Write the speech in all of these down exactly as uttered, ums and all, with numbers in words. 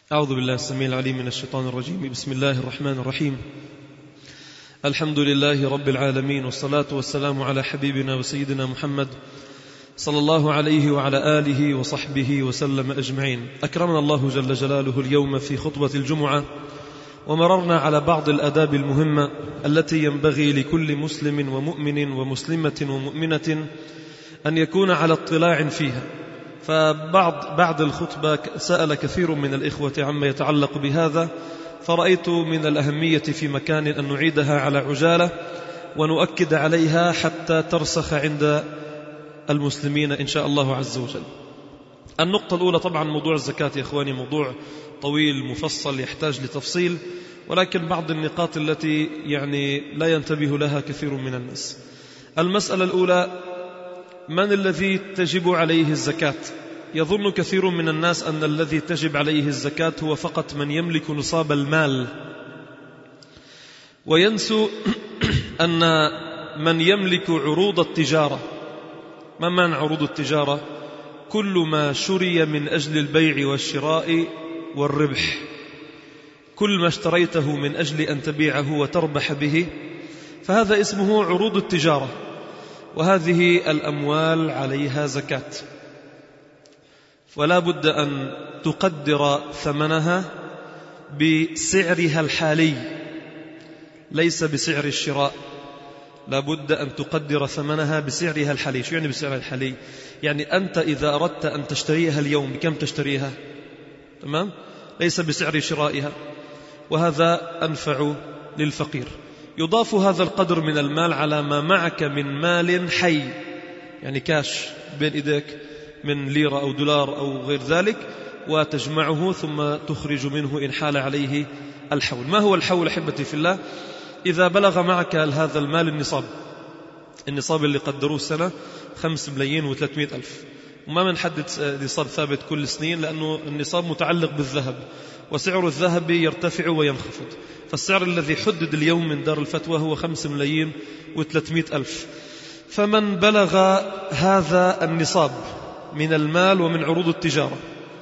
أعوذ بالله السميع العليم من الشيطان الرجيم. بسم الله الرحمن الرحيم. الحمد لله رب العالمين، والصلاة والسلام على حبيبنا وسيدنا محمد صلى الله عليه وعلى آله وصحبه وسلم أجمعين. أكرمنا الله جل جلاله اليوم في خطبة الجمعة، ومررنا على بعض الآداب المهمة التي ينبغي لكل مسلم ومؤمن ومسلمة ومؤمنة أن يكون على اطلاع فيها. فبعد بعد الخطبة سأل كثير من الإخوة عما يتعلق بهذا، فرأيت من الأهمية في مكان أن نعيدها على عجالة ونؤكد عليها حتى ترسخ عند المسلمين إن شاء الله عز وجل. النقطة الأولى طبعا موضوع الزكاة يا إخواني، موضوع طويل مفصل يحتاج لتفصيل، ولكن بعض النقاط التي يعني لا ينتبه لها كثير من الناس. المسألة الأولى: من الذي تجب عليه الزكاة؟ يظن كثير من الناس أن الذي تجب عليه الزكاة هو فقط من يملك نصاب المال، وينسوا أن من يملك عروض التجارة. ما معنى عروض التجارة؟ كل ما شري من أجل البيع والشراء والربح، كل ما اشتريته من أجل أن تبيعه وتربح به، فهذا اسمه عروض التجارة، وهذه الأموال عليها زكاة، ولا بد أن تقدر ثمنها بسعرها الحالي ليس بسعر الشراء. لا بد أن تقدر ثمنها بسعرها الحالي. شو يعني بسعرها الحالي؟ يعني أنت إذا أردت أن تشتريها اليوم بكم تشتريها؟ تمام؟ ليس بسعر شرائها، وهذا أنفع للفقير. يضاف هذا القدر من المال على ما معك من مال حي، يعني كاش بين إيديك من ليرة أو دولار أو غير ذلك، وتجمعه ثم تخرج منه إن حال عليه الحول. ما هو الحول أحبتي في الله؟ إذا بلغ معك هذا المال النصاب، النصاب اللي قدروه السنة خمس ملايين وثلاثمائة ألف، وما منحدد نصاب ثابت كل سنين، لأنه النصاب متعلق بالذهب، وسعر الذهب يرتفع وينخفض، فالسعر الذي حدد اليوم من دار الفتوى هو خمس ملايين وثلاثمائة ألف. فمن بلغ هذا النصاب من المال ومن عروض التجارة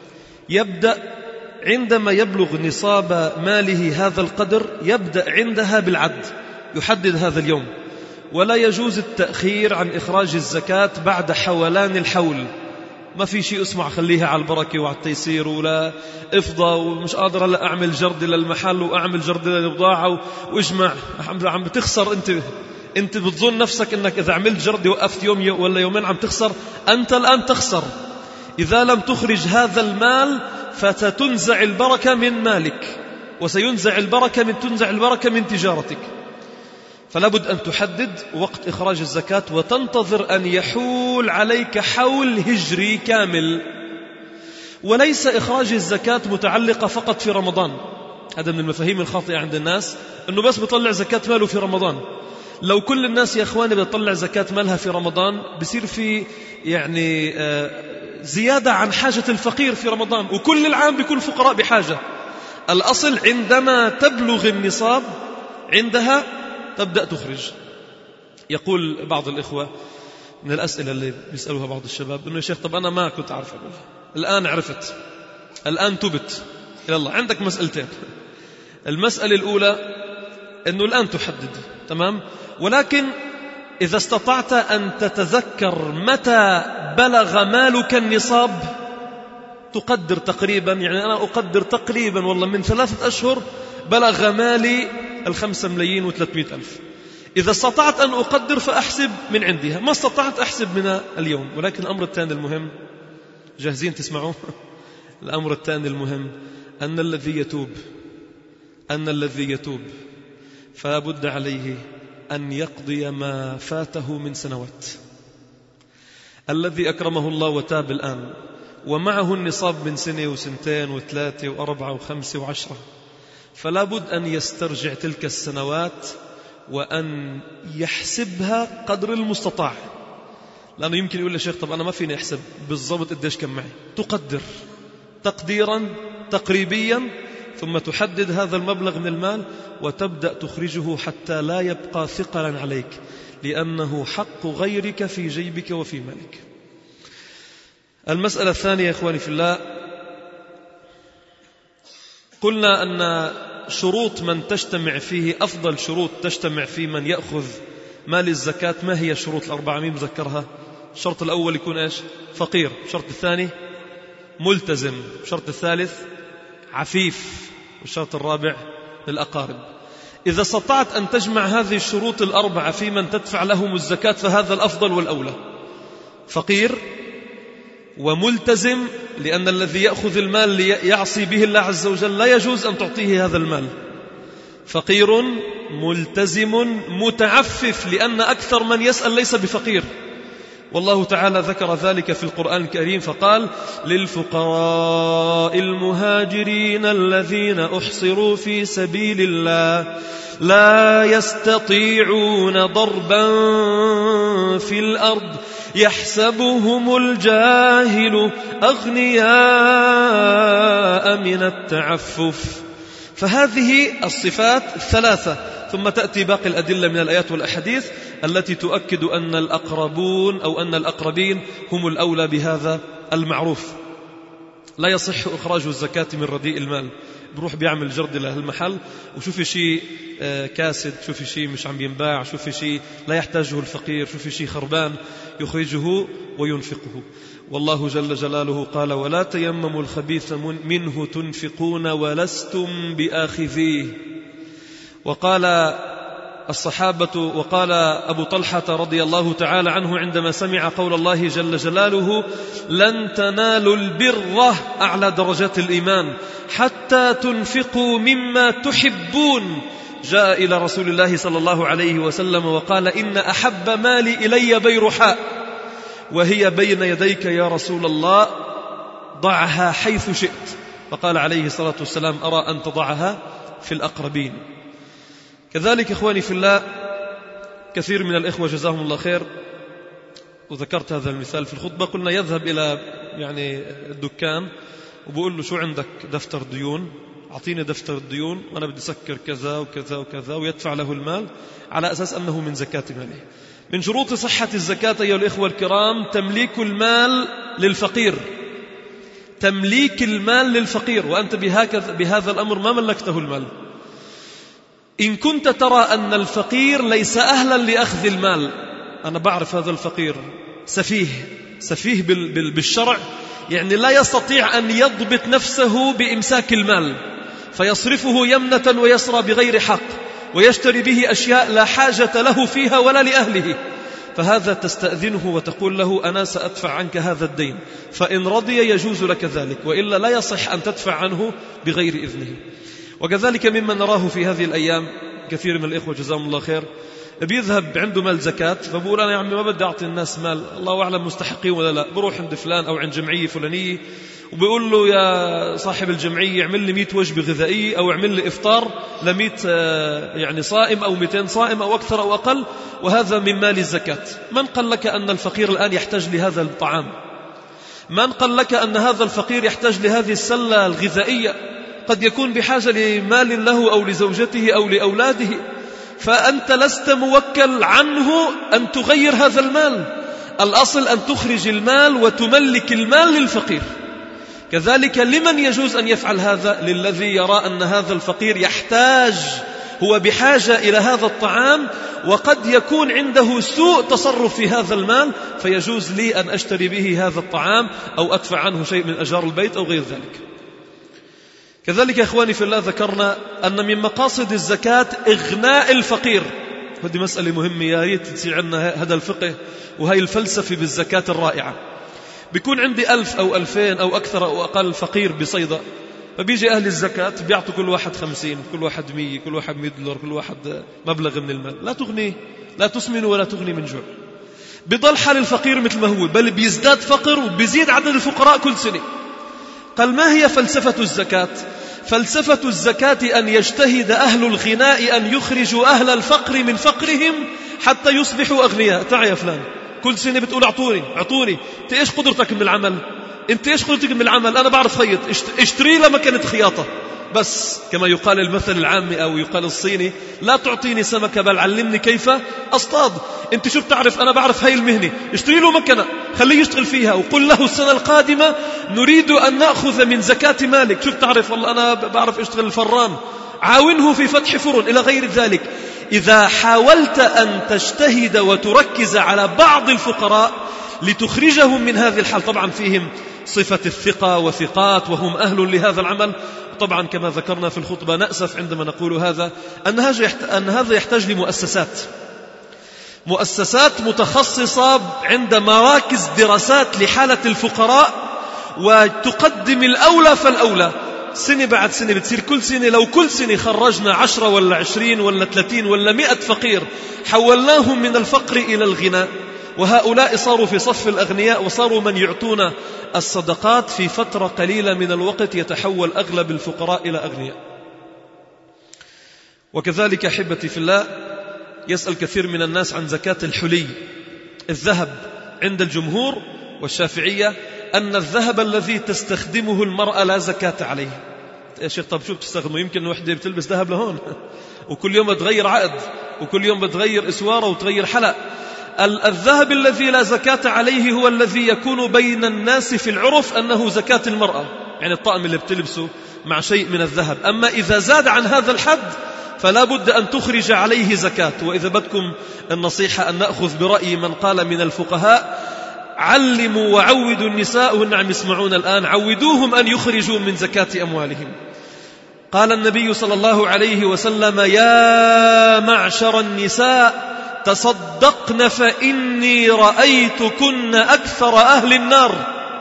يبدأ عندما يبلغ نصاب ماله هذا القدر، يبدأ عندها بالعد، يحدد هذا اليوم، ولا يجوز التأخير عن إخراج الزكاة بعد حولان الحول. ما في شيء اسمع خليها على البركة وعلى التيسير، ولا افضى ومش قادر لا أعمل جرد للمحل وأعمل جرد للبضاعة واجمع. عم بتخسر أنت. أنت بتظن نفسك أنك إذا عملت جرد وقفت يوم ولا يومين عم تخسر. أنت الآن تخسر إذا لم تخرج هذا المال، فتنزع البركة من مالك، وسينزع البركة من تنزع البركة من تجارتك. فلا بد أن تحدد وقت إخراج الزكاة، وتنتظر أن يحول عليك حول هجري كامل. وليس إخراج الزكاة متعلقة فقط في رمضان. هذا من المفاهيم الخاطئة عند الناس، أنه بس بيطلع زكاة ماله في رمضان. لو كل الناس يا أخواني بيطلع زكاة مالها في رمضان، بصير في يعني زيادة عن حاجة الفقير في رمضان، وكل العام بيكون فقراء بحاجة. الأصل عندما تبلغ النصاب عندها تبدأ تخرج. يقول بعض الإخوة من الأسئلة اللي بيسألوها بعض الشباب إنه يا شيخ طب أنا ما كنت عارف أقولها، الآن عرفت، الآن تبت إلى الله. عندك مسألتين. المسألة الأولى إنه الآن تحدد، تمام، ولكن إذا استطعت أن تتذكر متى بلغ مالك النصاب، تقدر تقريبا، يعني أنا أقدر تقريبا والله من ثلاثة أشهر بلغ مالي الخمسة ملايين وثلاثمائة ألف. إذا استطعت أن أقدر فأحسب من عندها، ما استطعت أحسب من اليوم. ولكن الأمر الثاني المهم، جاهزين تسمعوا؟ الأمر الثاني المهم أن الذي يتوب أن الذي يتوب فبد عليه أن يقضي ما فاته من سنوات. الذي أكرمه الله وتاب الآن ومعه النصاب من سنة وسنتين وثلاثة وأربعة وخمسة وعشرة، فلا بد أن يسترجع تلك السنوات وأن يحسبها قدر المستطاع. لأنه يمكن يقول للشيخ طب أنا ما فيني أحسب بالضبط قديش كم معي. تقدر تقديرا تقريبيا، ثم تحدد هذا المبلغ من المال وتبدأ تخرجه حتى لا يبقى ثقلا عليك، لأنه حق غيرك في جيبك وفي مالك. المسألة الثانية يا إخواني في الله: قلنا أن شروط من تجتمع فيه أفضل شروط تجتمع في من يأخذ مال الزكاة. ما هي الشروط الأربعة؟ مين مذكرها؟ الشرط الأول يكون إيش؟ فقير. الشرط الثاني ملتزم. الشرط الثالث عفيف. والشرط الرابع للأقارب. إذا استطعت أن تجمع هذه الشروط الأربعة في من تدفع لهم الزكاة فهذا الأفضل والأولى. فقير وملتزم، لأن الذي يأخذ المال ليعصي به الله عز وجل لا يجوز أن تعطيه هذا المال. فقير ملتزم متعفف، لأن أكثر من يسأل ليس بفقير، والله تعالى ذكر ذلك في القرآن الكريم فقال: للفقراء المهاجرين الذين أحصروا في سبيل الله لا يستطيعون ضربا في الأرض يحسبهم الجاهل أغنياء من التعفف. فهذه الصفات الثلاثة، ثم تأتي باقي الأدلة من الآيات والأحاديث التي تؤكد أن الأقربون أو أن الأقربين هم الأولى بهذا المعروف. لا يصح إخراج الزكاة من رديء المال. بروح بيعمل جرد له المحل وشوفي شيء كاسد، شوفي شيء مش عم ينباع، شوفي شيء لا يحتاجه الفقير، شوفي شيء خربان، يخرجه وينفقه. والله جل جلاله قال: ولا تيمموا الخبيث منه تنفقون ولستم بآخذيه. وقال الصحابة وقال أبو طلحة رضي الله تعالى عنه عندما سمع قول الله جل جلاله: لن تنالوا البر، أعلى درجات الإيمان، حتى تنفقوا مما تحبون، جاء إلى رسول الله صلى الله عليه وسلم وقال: إن أحب مالي إلي بيرحاء وهي بين يديك يا رسول الله، ضعها حيث شئت. فقال عليه الصلاة والسلام: أرى أن تضعها في الأقربين. كذلك إخواني في الله، كثير من الإخوة جزاهم الله خير، وذكرت هذا المثال في الخطبة، قلنا يذهب إلى يعني الدكان وبقول له: شو عندك؟ دفتر ديون، أعطيني دفتر الديون وأنا بدي أسكر كذا وكذا وكذا، ويدفع له المال على أساس أنه من زكاة ماله. من شروط صحة الزكاة أيها الإخوة الكرام تمليك المال للفقير. تمليك المال للفقير، وأنت بهكذا بهذا الأمر ما ملكته المال. إن كنت ترى أن الفقير ليس أهلا لأخذ المال، أنا بعرف هذا الفقير سفيه سفيه بالشرع، يعني لا يستطيع أن يضبط نفسه بإمساك المال، فيصرفه يمنة ويسرى بغير حق، ويشتري به أشياء لا حاجة له فيها ولا لأهله، فهذا تستأذنه وتقول له: أنا سأدفع عنك هذا الدين، فإن رضي يجوز لك ذلك، وإلا لا يصح أن تدفع عنه بغير إذنه. وكذلك ممن نراه في هذه الأيام كثير من الإخوة جزاهم الله خير بيذهب عنده مال زكاة، فبقول: أنا يا عمي ما بدي أعطي الناس مال، الله أعلم مستحقين ولا لا. بروح عند فلان أو عند جمعية فلانية وبيقول له: يا صاحب الجمعية اعمل لي مئة وجبة غذائية، أو اعمل لي إفطار لمئة يعني صائم أو مئتين صائم أو أكثر أو أقل، وهذا من مال الزكاة. من قال لك أن الفقير الآن يحتاج لهذا الطعام؟ من قال لك أن هذا الفقير يحتاج لهذه السلة الغذائية؟ قد يكون بحاجة لمال له أو لزوجته أو لأولاده، فأنت لست موكل عنه أن تغير هذا المال. الأصل أن تخرج المال وتملك المال للفقير. كذلك لمن يجوز أن يفعل هذا؟ للذي يرى أن هذا الفقير يحتاج، هو بحاجة إلى هذا الطعام، وقد يكون عنده سوء تصرف في هذا المال، فيجوز لي أن أشتري به هذا الطعام أو أدفع عنه شيء من أجار البيت أو غير ذلك. كذلك يا إخواني في الله ذكرنا أن من مقاصد الزكاة إغناء الفقير. هذه مسألة مهمة، يا ريت تصير عندنا هذا الفقه وهي الفلسفة بالزكاة الرائعة. بيكون عندي ألف أو ألفين أو أكثر أو أقل فقير بصيدة، فبيجي أهل الزكاة بيعطوا كل واحد خمسين، كل واحد مية، كل واحد مية دولار، كل واحد مبلغ من المال، لا تغني لا تسمن ولا تغني من جوع. بضل حال الفقير مثل ما هو، بل بيزداد فقر وبيزيد عدد الفقراء كل سنة. قال: ما هي فلسفة الزكاة؟ فلسفة الزكاة أن يجتهد أهل الغناء أن يخرجوا أهل الفقر من فقرهم حتى يصبحوا أغنياء. تعال يا فلان، كل سنة بتقول أعطوني أعطوني، أنت إيش قدرتك من العمل؟ أنت إيش قدرتك من العمل؟ أنا بعرف خيط، اشتري لما كانت خياطة، بس كما يقال المثل العامي أو يقال الصيني: لا تعطيني سمكة بل علمني كيف أصطاد. أنت شو بتعرف؟ أنا بعرف هاي المهنة، اشتري له مكنة خليه يشتغل فيها وقل له السنة القادمة نريد أن نأخذ من زكاة مالك. شو بتعرف؟ والله أنا بعرف اشتغل الفران، عاونه في فتح فرن إلى غير ذلك. إذا حاولت أن تجتهد وتركز على بعض الفقراء لتخرجهم من هذه الحال، طبعا فيهم صفة الثقة وثقات وهم أهل لهذا العمل. طبعا كما ذكرنا في الخطبة نأسف عندما نقول هذا أن هذا يحتاج لمؤسسات مؤسسات متخصصة عند مراكز دراسات لحالة الفقراء، وتقدم الأولى فالأولى. سنة بعد سنة بتصير كل سنة، لو كل سنة خرجنا عشرة ولا عشرين ولا ثلاثين ولا مئة فقير حولناهم من الفقر إلى الغنى، وهؤلاء صاروا في صف الأغنياء وصاروا من يعطون الصدقات، في فترة قليلة من الوقت يتحول أغلب الفقراء إلى أغنياء. وكذلك أحبتي في الله، يسأل كثير من الناس عن زكاة الحلي، الذهب. عند الجمهور والشافعية أن الذهب الذي تستخدمه المرأة لا زكاة عليه. يا شيخ طب شو بتستخدمه؟ يمكن وحدة بتلبس ذهب لهون وكل يوم بتغير عقد وكل يوم بتغير إسوارة وتغير حلق. الذهب الذي لا زكاة عليه هو الذي يكون بين الناس في العرف أنه زكاة المرأة، يعني الطقم اللي بتلبسه مع شيء من الذهب. أما إذا زاد عن هذا الحد فلا بد أن تخرج عليه زكاة. وإذا بدكم النصيحة أن نأخذ برأي من قال من الفقهاء: علموا وعودوا النساء، وإن عم يسمعون الآن، عودوهم أن يخرجوا من زكاة أموالهم. قال النبي صلى الله عليه وسلم: يا معشر النساء تصدقن فإني رأيتكن أكثر أهل النار.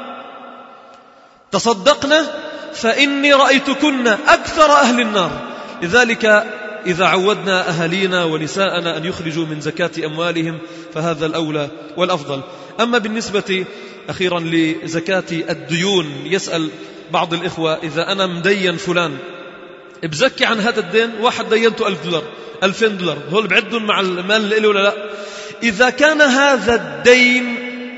تصدقن فإني رأيتكن أكثر أهل النار. لذلك إذا عودنا أهالينا ونساءنا أن يخرجوا من زكاة أموالهم فهذا الأولى والأفضل. أما بالنسبة أخيرا لزكاة الديون، يسأل بعض الإخوة: إذا أنا مدين فلان بزكي عن هذا الدين؟ واحد دينته ألف دولار ألفين دولار، هول بعدهم مع المال اللي له ولا لا؟ إذا كان هذا الدين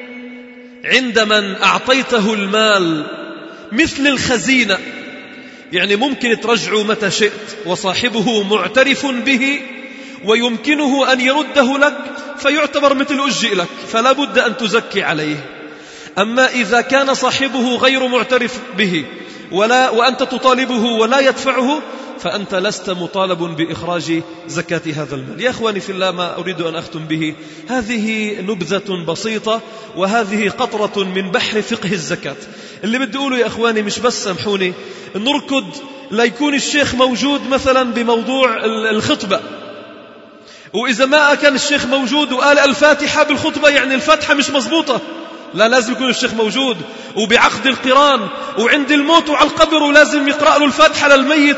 عند من أعطيته المال مثل الخزينة، يعني ممكن ترجعه متى شئت وصاحبه معترف به ويمكنه أن يرده لك، فيعتبر مثل أجئ لك، فلا بد أن تزكي عليه. أما إذا كان صاحبه غير معترف به ولا وأنت تطالبه ولا يدفعه، فأنت لست مطالب بإخراج زكاة هذا المال. يا أخواني في الله، ما أريد أن أختم به، هذه نبذة بسيطة وهذه قطرة من بحر فقه الزكاة. اللي بدي أقوله يا أخواني مش بس، سامحوني، نركض لا يكون الشيخ موجود مثلا بموضوع الخطبة، وإذا ما كان الشيخ موجود وقال الفاتحة بالخطبة يعني الفاتحة مش مزبوطة. لا، لازم يكون الشيخ موجود وبعقد القران، وعند الموت وعلى القبر ولازم يقرأ له الفاتحة للميت،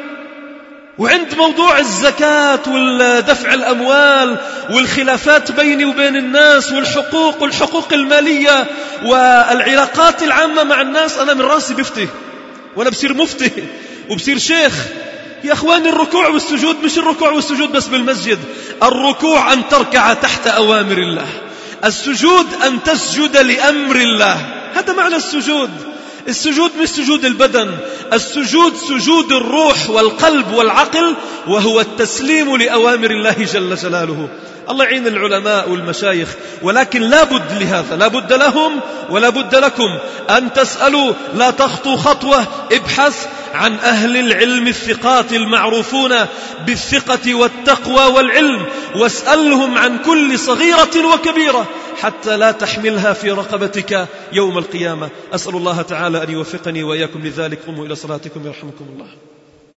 وعند موضوع الزكاة والدفع الأموال والخلافات بيني وبين الناس والحقوق والحقوق المالية والعلاقات العامة مع الناس، أنا من راسي بفتي وأنا بصير مفتي وبصير شيخ. يا أخواني، الركوع والسجود مش الركوع والسجود بس بالمسجد، الركوع أن تركع تحت أوامر الله، السجود أن تسجد لأمر الله، هذا معنى السجود. السجود مش سجود البدن، السجود سجود الروح والقلب والعقل، وهو التسليم لأوامر الله جل جلاله. الله يعين العلماء والمشايخ، ولكن لا بد لهذا، لا بد لهم ولا بد لكم أن تسألوا، لا تخطوا خطوة، ابحث عن أهل العلم الثقات المعروفون بالثقة والتقوى والعلم، واسألهم عن كل صغيرة وكبيرة حتى لا تحملها في رقبتك يوم القيامة. أسأل الله تعالى أن يوفقني وإياكم لذلك. قوموا إلى صلاتكم يرحمكم الله.